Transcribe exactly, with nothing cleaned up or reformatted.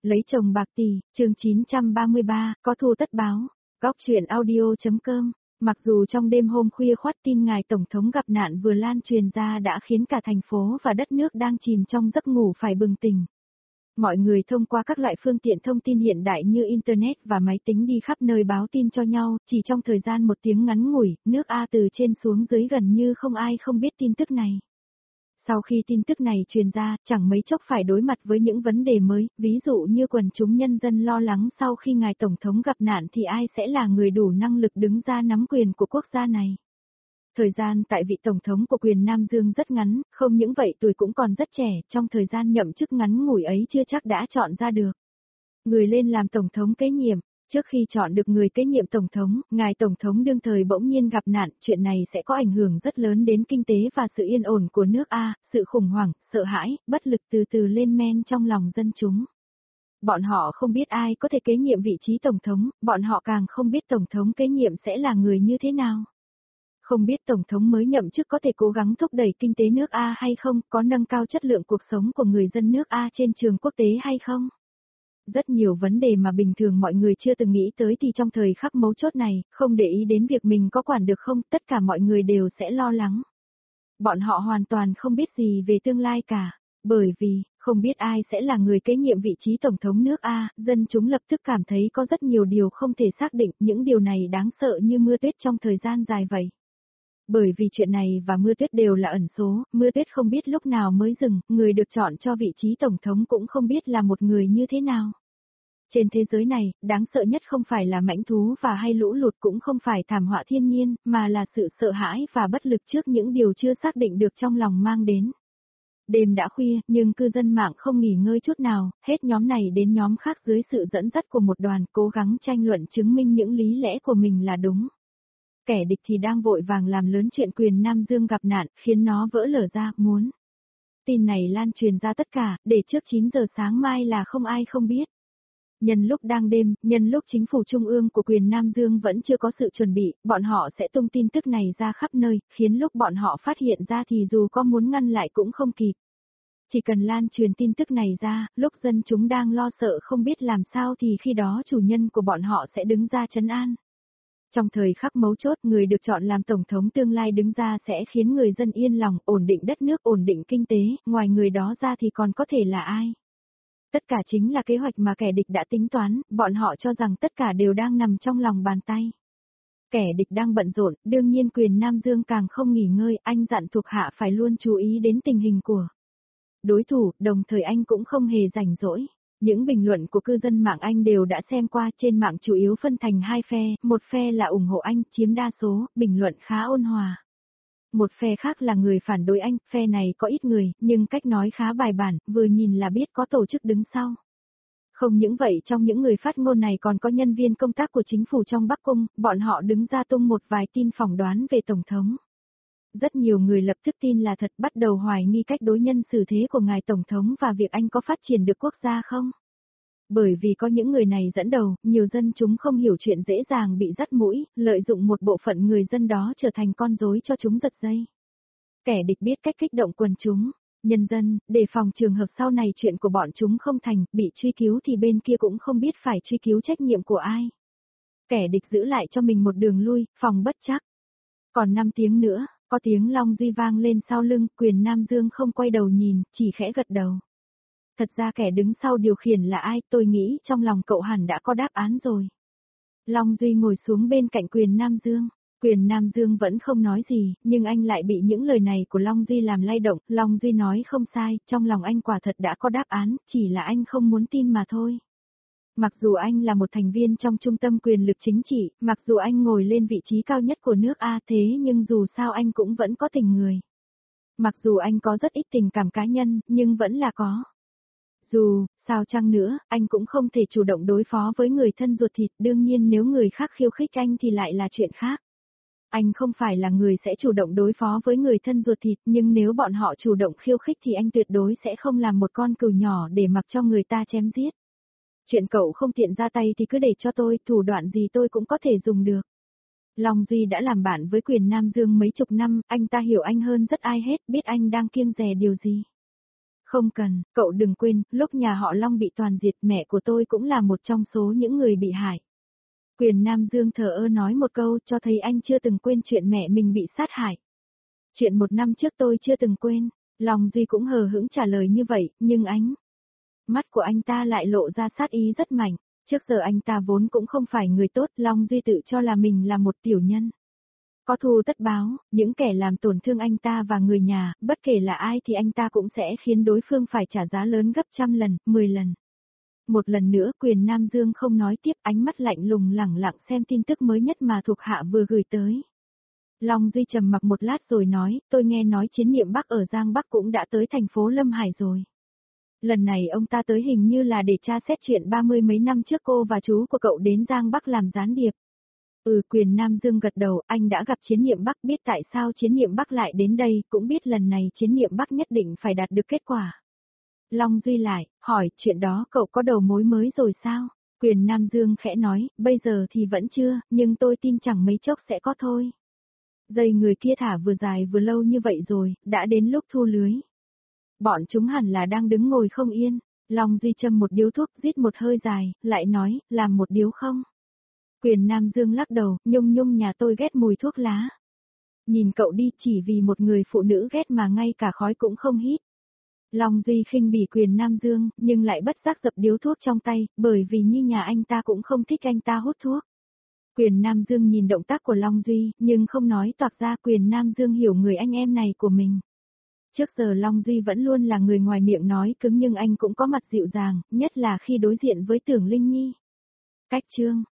Lấy chồng bạc tỷ, chương chín trăm ba mươi ba, có thù tất báo. Góc truyện audio.com. Mặc dù trong đêm hôm khuya khoắt tin ngài Tổng thống gặp nạn vừa lan truyền ra đã khiến cả thành phố và đất nước đang chìm trong giấc ngủ phải bừng tỉnh. Mọi người thông qua các loại phương tiện thông tin hiện đại như Internet và máy tính đi khắp nơi báo tin cho nhau, chỉ trong thời gian một tiếng ngắn ngủi, nước A từ trên xuống dưới gần như không ai không biết tin tức này. Sau khi tin tức này truyền ra, chẳng mấy chốc phải đối mặt với những vấn đề mới, ví dụ như quần chúng nhân dân lo lắng sau khi ngài Tổng thống gặp nạn thì ai sẽ là người đủ năng lực đứng ra nắm quyền của quốc gia này. Thời gian tại vị Tổng thống của quyền Nam Dương rất ngắn, không những vậy tuổi cũng còn rất trẻ, trong thời gian nhậm chức ngắn ngủi ấy chưa chắc đã chọn ra được người lên làm Tổng thống kế nhiệm. Trước khi chọn được người kế nhiệm Tổng thống, ngài Tổng thống đương thời bỗng nhiên gặp nạn, chuyện này sẽ có ảnh hưởng rất lớn đến kinh tế và sự yên ổn của nước A, sự khủng hoảng, sợ hãi, bất lực từ từ lên men trong lòng dân chúng. Bọn họ không biết ai có thể kế nhiệm vị trí Tổng thống, bọn họ càng không biết Tổng thống kế nhiệm sẽ là người như thế nào. Không biết Tổng thống mới nhậm chức có thể cố gắng thúc đẩy kinh tế nước A hay không, có nâng cao chất lượng cuộc sống của người dân nước A trên trường quốc tế hay không. Rất nhiều vấn đề mà bình thường mọi người chưa từng nghĩ tới thì trong thời khắc mấu chốt này, không để ý đến việc mình có quản được không, tất cả mọi người đều sẽ lo lắng. Bọn họ hoàn toàn không biết gì về tương lai cả, bởi vì, không biết ai sẽ là người kế nhiệm vị trí Tổng thống nước A, dân chúng lập tức cảm thấy có rất nhiều điều không thể xác định, những điều này đáng sợ như mưa tuyết trong thời gian dài vậy. Bởi vì chuyện này và mưa tuyết đều là ẩn số, mưa tuyết không biết lúc nào mới dừng, người được chọn cho vị trí Tổng thống cũng không biết là một người như thế nào. Trên thế giới này, đáng sợ nhất không phải là mãnh thú và hay lũ lụt, cũng không phải thảm họa thiên nhiên, mà là sự sợ hãi và bất lực trước những điều chưa xác định được trong lòng mang đến. Đêm đã khuya, nhưng cư dân mạng không nghỉ ngơi chút nào, hết nhóm này đến nhóm khác dưới sự dẫn dắt của một đoàn cố gắng tranh luận chứng minh những lý lẽ của mình là đúng. Kẻ địch thì đang vội vàng làm lớn chuyện quyền Nam Dương gặp nạn, khiến nó vỡ lở ra, muốn tin này lan truyền ra tất cả, để trước chín giờ sáng mai là không ai không biết. Nhân lúc đang đêm, nhân lúc chính phủ trung ương của quyền Nam Dương vẫn chưa có sự chuẩn bị, bọn họ sẽ tung tin tức này ra khắp nơi, khiến lúc bọn họ phát hiện ra thì dù có muốn ngăn lại cũng không kịp. Chỉ cần lan truyền tin tức này ra, lúc dân chúng đang lo sợ không biết làm sao thì khi đó chủ nhân của bọn họ sẽ đứng ra trấn an. Trong thời khắc mấu chốt, người được chọn làm Tổng thống tương lai đứng ra sẽ khiến người dân yên lòng, ổn định đất nước, ổn định kinh tế, ngoài người đó ra thì còn có thể là ai? Tất cả chính là kế hoạch mà kẻ địch đã tính toán, bọn họ cho rằng tất cả đều đang nằm trong lòng bàn tay. Kẻ địch đang bận rộn, đương nhiên quyền Nam Dương càng không nghỉ ngơi, anh dặn thuộc hạ phải luôn chú ý đến tình hình của đối thủ, đồng thời anh cũng không hề rảnh rỗi. Những bình luận của cư dân mạng Anh đều đã xem qua, trên mạng chủ yếu phân thành hai phe, một phe là ủng hộ anh, chiếm đa số, bình luận khá ôn hòa. Một phe khác là người phản đối anh, phe này có ít người, nhưng cách nói khá bài bản, vừa nhìn là biết có tổ chức đứng sau. Không những vậy, trong những người phát ngôn này còn có nhân viên công tác của chính phủ trong Bắc Cung, bọn họ đứng ra tung một vài tin phỏng đoán về Tổng thống. Rất nhiều người lập tức tin là thật, bắt đầu hoài nghi cách đối nhân xử thế của ngài Tổng thống và việc anh có phát triển được quốc gia không. Bởi vì có những người này dẫn đầu, nhiều dân chúng không hiểu chuyện dễ dàng bị dắt mũi, lợi dụng một bộ phận người dân đó trở thành con rối cho chúng giật dây. Kẻ địch biết cách kích động quần chúng, nhân dân, để phòng trường hợp sau này chuyện của bọn chúng không thành, bị truy cứu thì bên kia cũng không biết phải truy cứu trách nhiệm của ai. Kẻ địch giữ lại cho mình một đường lui, phòng bất trắc. Còn năm tiếng nữa, có tiếng Long Duy vang lên sau lưng, quyền Nam Dương không quay đầu nhìn, chỉ khẽ gật đầu. Thật ra kẻ đứng sau điều khiển là ai, tôi nghĩ trong lòng cậu hẳn đã có đáp án rồi. Long Duy ngồi xuống bên cạnh quyền Nam Dương. Quyền Nam Dương vẫn không nói gì, nhưng anh lại bị những lời này của Long Duy làm lay động. Long Duy nói không sai, trong lòng anh quả thật đã có đáp án, chỉ là anh không muốn tin mà thôi. Mặc dù anh là một thành viên trong trung tâm quyền lực chính trị, mặc dù anh ngồi lên vị trí cao nhất của nước A thế nhưng dù sao anh cũng vẫn có tình người. Mặc dù anh có rất ít tình cảm cá nhân, nhưng vẫn là có. Dù, sao chăng nữa, anh cũng không thể chủ động đối phó với người thân ruột thịt, đương nhiên nếu người khác khiêu khích anh thì lại là chuyện khác. Anh không phải là người sẽ chủ động đối phó với người thân ruột thịt, nhưng nếu bọn họ chủ động khiêu khích thì anh tuyệt đối sẽ không làm một con cừu nhỏ để mặc cho người ta chém giết. Chuyện cậu không tiện ra tay thì cứ để cho tôi, thủ đoạn gì tôi cũng có thể dùng được. Long Duy đã làm bạn với quyền Nam Dương mấy chục năm, anh ta hiểu anh hơn rất ai hết, biết anh đang kiêng dè điều gì. Không cần, cậu đừng quên, lúc nhà họ Long bị toàn diệt mẹ của tôi cũng là một trong số những người bị hại. Quyền Nam Dương thờ ơ nói một câu cho thấy anh chưa từng quên chuyện mẹ mình bị sát hại. Chuyện một năm trước tôi chưa từng quên, Long Duy cũng hờ hững trả lời như vậy, nhưng ánh mắt của anh ta lại lộ ra sát ý rất mạnh. Trước giờ anh ta vốn cũng không phải người tốt, Long Duy tự cho là mình là một tiểu nhân. Có thù tất báo, những kẻ làm tổn thương anh ta và người nhà, bất kể là ai thì anh ta cũng sẽ khiến đối phương phải trả giá lớn gấp trăm lần, mười lần. Một lần nữa Quyền Nam Dương không nói tiếp, ánh mắt lạnh lùng lẳng lặng xem tin tức mới nhất mà thuộc hạ vừa gửi tới. Long Duy trầm mặc một lát rồi nói, tôi nghe nói Chiến Niệm Bắc ở Giang Bắc cũng đã tới thành phố Lâm Hải rồi. Lần này ông ta tới hình như là để tra xét chuyện ba mươi mấy năm trước cô và chú của cậu đến Giang Bắc làm gián điệp. Ừ, Quyền Nam Dương gật đầu, anh đã gặp Chiến Niệm Bắc, biết tại sao Chiến Niệm Bắc lại đến đây, cũng biết lần này Chiến Niệm Bắc nhất định phải đạt được kết quả. Long Duy lại, hỏi, chuyện đó cậu có đầu mối mới rồi sao? Quyền Nam Dương khẽ nói, bây giờ thì vẫn chưa, nhưng tôi tin chẳng mấy chốc sẽ có thôi. Dây người kia thả vừa dài vừa lâu như vậy rồi, đã đến lúc thu lưới. Bọn chúng hẳn là đang đứng ngồi không yên. Long Duy châm một điếu thuốc, rít một hơi dài, lại nói, làm một điếu không? Quyền Nam Dương lắc đầu, Nhung Nhung nhà tôi ghét mùi thuốc lá. Nhìn cậu đi, chỉ vì một người phụ nữ ghét mà ngay cả khói cũng không hít. Long Duy khinh bỉ Quyền Nam Dương, nhưng lại bất giác dập điếu thuốc trong tay, bởi vì như nhà anh ta cũng không thích anh ta hút thuốc. Quyền Nam Dương nhìn động tác của Long Duy, nhưng không nói toạc ra. Quyền Nam Dương hiểu người anh em này của mình. Trước giờ Long Duy vẫn luôn là người ngoài miệng nói cứng nhưng anh cũng có mặt dịu dàng, nhất là khi đối diện với Tưởng Linh Nhi. Cách chương